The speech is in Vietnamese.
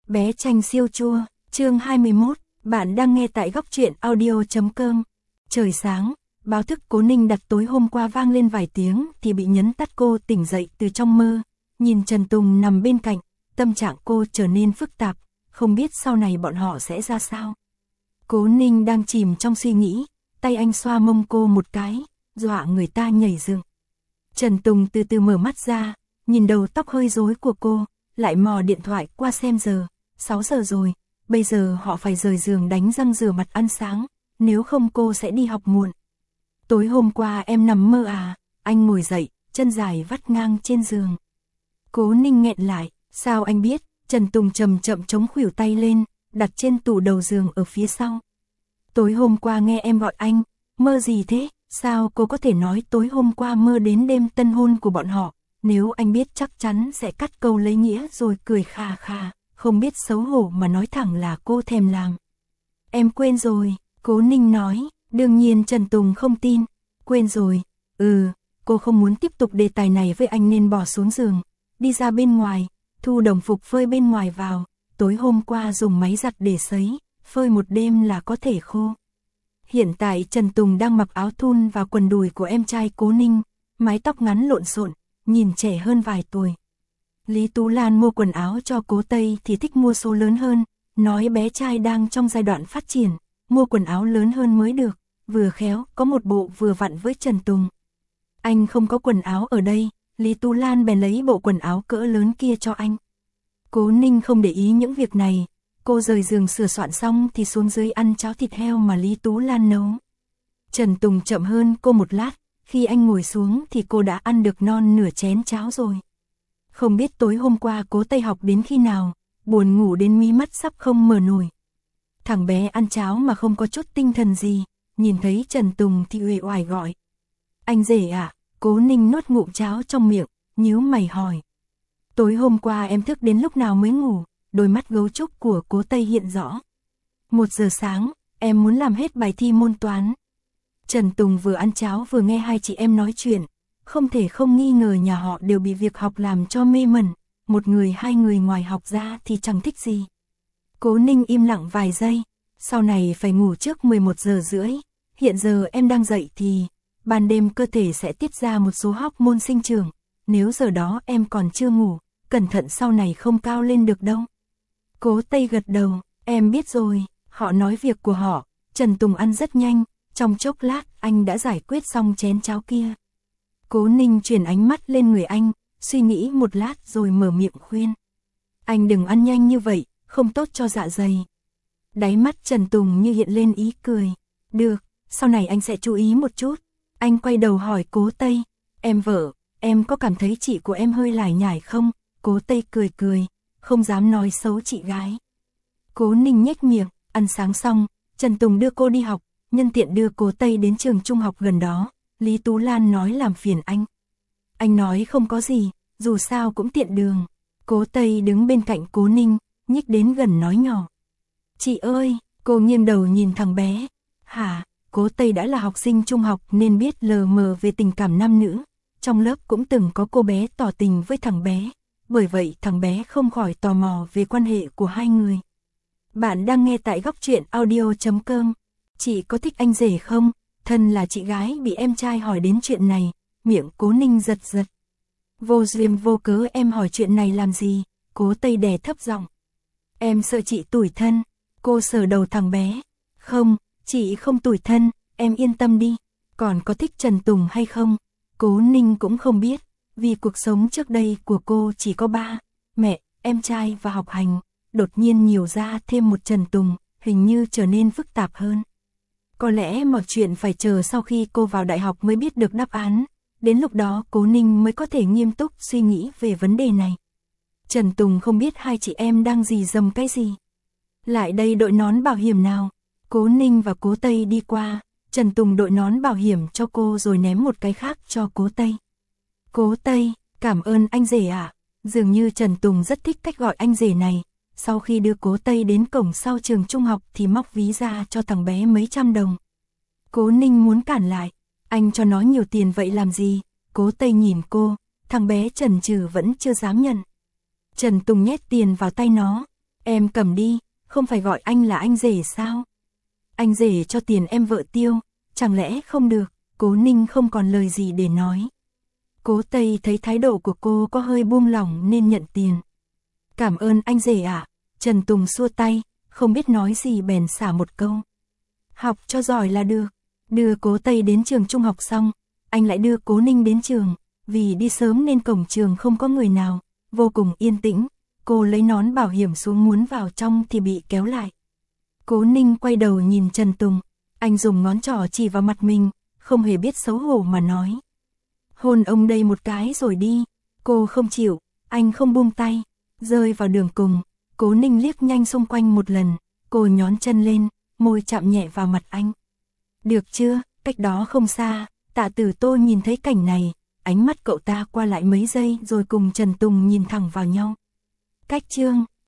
Bé chanh siêu chua, chương 21, bạn đang nghe tại góc truyện audio.com. Trời sáng, báo thức Cố Ninh đặt tối hôm qua vang lên vài tiếng thì bị nhấn tắt. Cô tỉnh dậy từ trong mơ, nhìn Trần Tùng nằm bên cạnh, tâm trạng cô trở nên phức tạp, không biết sau này bọn họ sẽ ra sao. Cố Ninh đang chìm trong suy nghĩ, tay anh xoa mông cô một cái, dọa người ta nhảy dựng. Trần Tùng từ từ mở mắt ra, nhìn đầu tóc hơi rối của cô, lại mò điện thoại qua xem giờ, 6 giờ rồi, bây giờ họ phải rời giường đánh răng rửa mặt ăn sáng, nếu không cô sẽ đi học muộn. Tối hôm qua em nằm mơ à? Anh ngồi dậy, chân dài vắt ngang trên giường. Cố Ninh nghẹn lại, sao anh biết? Trần Tùng chậm chậm chống khuỷu tay lên, đặt trên tủ đầu giường ở phía sau. Tối hôm qua nghe em gọi anh, mơ gì thế? Sao cô có thể nói tối hôm qua mơ đến đêm tân hôn của bọn họ? Nếu anh biết chắc chắn sẽ cắt câu lấy nghĩa rồi cười khà khà, không biết xấu hổ mà nói thẳng là cô thèm làm. Em quên rồi, Cố Ninh nói, đương nhiên Trần Tùng không tin. Quên rồi, cô không muốn tiếp tục đề tài này với anh nên bỏ xuống giường, đi ra bên ngoài, thu đồng phục phơi bên ngoài vào, tối hôm qua dùng máy giặt để sấy, phơi một đêm là có thể khô. Hiện tại Trần Tùng đang mặc áo thun và quần đùi của em trai Cố Ninh, mái tóc ngắn lộn xộn, nhìn trẻ hơn vài tuổi. Lý Tú Lan mua quần áo cho Cố Tây thì thích mua số lớn hơn, nói bé trai đang trong giai đoạn phát triển, mua quần áo lớn hơn mới được, vừa khéo có một bộ vừa vặn với Trần Tùng. Anh không có quần áo ở đây, Lý Tú Lan bèn lấy bộ quần áo cỡ lớn kia cho anh. Cố Ninh không để ý những việc này, cô rời giường sửa soạn xong thì xuống dưới ăn cháo thịt heo mà Lý Tú Lan nấu. Trần Tùng chậm hơn cô một lát, khi anh ngồi xuống thì cô đã ăn được non nửa chén cháo rồi. Không biết tối hôm qua Cố Tây học đến khi nào, buồn ngủ đến mí mắt sắp không mở nổi. Thằng bé ăn cháo mà không có chút tinh thần gì, nhìn thấy Trần Tùng thì uể oải gọi. Anh rể à? Cố Ninh nuốt ngụm cháo trong miệng, nhíu mày hỏi. Tối hôm qua em thức đến lúc nào mới ngủ? Đôi mắt gấu trúc của Cố Tây hiện rõ. 1 giờ sáng, em muốn làm hết bài thi môn toán. Trần Tùng vừa ăn cháo vừa nghe hai chị em nói chuyện, không thể không nghi ngờ nhà họ đều bị việc học làm cho mê mẩn, một người hai người ngoài học ra thì chẳng thích gì. Cố Ninh im lặng vài giây, sau này phải ngủ trước 11 giờ rưỡi, hiện giờ em đang dậy thì ban đêm cơ thể sẽ tiết ra một số hormone sinh trưởng, nếu giờ đó em còn chưa ngủ, cẩn thận sau này không cao lên được đâu. Cố Tây gật đầu, em biết rồi, họ nói việc của họ. Trần Tùng ăn rất nhanh, trong chốc lát anh đã giải quyết xong chén cháo kia. Cố Ninh chuyển ánh mắt lên người anh, suy nghĩ một lát rồi mở miệng khuyên. Anh đừng ăn nhanh như vậy, không tốt cho dạ dày. Đáy mắt Trần Tùng như hiện lên ý cười. Được, sau này anh sẽ chú ý một chút. Anh quay đầu hỏi Cố Tây, em vợ, em có cảm thấy chị của em hơi lải nhải không? Cố Tây cười cười, không dám nói xấu chị gái. Cố Ninh nhếch miệng, ăn sáng xong, Trần Tùng đưa cô đi học, nhân tiện đưa Cố Tây đến trường trung học gần đó. Lý Tú Lan nói làm phiền anh. Anh nói không có gì, dù sao cũng tiện đường. Cố Tây đứng bên cạnh Cố Ninh, nhích đến gần nói nhỏ. Chị ơi, cô nghiêng đầu nhìn thằng bé. Hả? Cố Tây đã là học sinh trung học nên biết lờ mờ về tình cảm nam nữ. Trong lớp cũng từng có cô bé tỏ tình với thằng bé. Bởi vậy thằng bé không khỏi tò mò về quan hệ của hai người. Bạn đang nghe tại góc truyện audio.com. Chị có thích anh rể không? Thân là chị gái bị em trai hỏi đến chuyện này, miệng Cố Ninh giật giật. Vô duyên vô cớ em hỏi chuyện này làm gì? Cố Tây đè thấp giọng. Em sợ chị tủi thân. Cô sờ đầu thằng bé. Không, chị không tủi thân, em yên tâm đi. Còn có thích Trần Tùng hay không? Cố Ninh cũng không biết, vì cuộc sống trước đây của cô chỉ có ba, mẹ, em trai và học hành. Đột nhiên nhiều ra thêm một Trần Tùng, hình như trở nên phức tạp hơn. Có lẽ mọi chuyện phải chờ sau khi cô vào đại học mới biết được đáp án. Đến lúc đó Cố Ninh mới có thể nghiêm túc suy nghĩ về vấn đề này. Trần Tùng không biết hai chị em đang rì rầm cái gì. Lại đây đội nón bảo hiểm nào. Cố Ninh và Cố Tây đi qua, Trần Tùng đội nón bảo hiểm cho cô rồi ném một cái khác cho Cố Tây. Cố Tây, cảm ơn anh rể ạ. Dường như Trần Tùng rất thích cách gọi anh rể này. Sau khi đưa Cố Tây đến cổng sau trường trung học thì móc ví ra cho thằng bé mấy trăm đồng. Cố Ninh muốn cản lại, anh cho nó nhiều tiền vậy làm gì? Cố Tây nhìn cô, thằng bé chần chừ vẫn chưa dám nhận. Trần Tùng nhét tiền vào tay nó. Em cầm đi, không phải gọi anh là anh rể sao? Anh rể cho tiền em vợ tiêu, chẳng lẽ không được? Cố Ninh không còn lời gì để nói. Cố Tây thấy thái độ của cô có hơi buông lỏng nên nhận tiền. Cảm ơn anh rể ạ. Trần Tùng xua tay, không biết nói gì bèn xả một câu. Học cho giỏi là được. Đưa Cố Tây đến trường trung học xong, anh lại đưa Cố Ninh đến trường. Vì đi sớm nên cổng trường không có người nào, vô cùng yên tĩnh. Cô lấy nón bảo hiểm xuống muốn vào trong thì bị kéo lại. Cố Ninh quay đầu nhìn Trần Tùng, anh dùng ngón trỏ chỉ vào mặt mình, không hề biết xấu hổ mà nói. Hôn ông đây một cái rồi đi. Cô không chịu, anh không buông tay. Rơi vào đường cùng, Cố Ninh liếc nhanh xung quanh một lần, cô nhón chân lên, môi chạm nhẹ vào mặt anh. Được chưa, cách đó không xa, Tạ Tử Tô nhìn thấy cảnh này, ánh mắt cậu ta qua lại mấy giây rồi cùng Trần Tùng nhìn thẳng vào nhau. Cách chương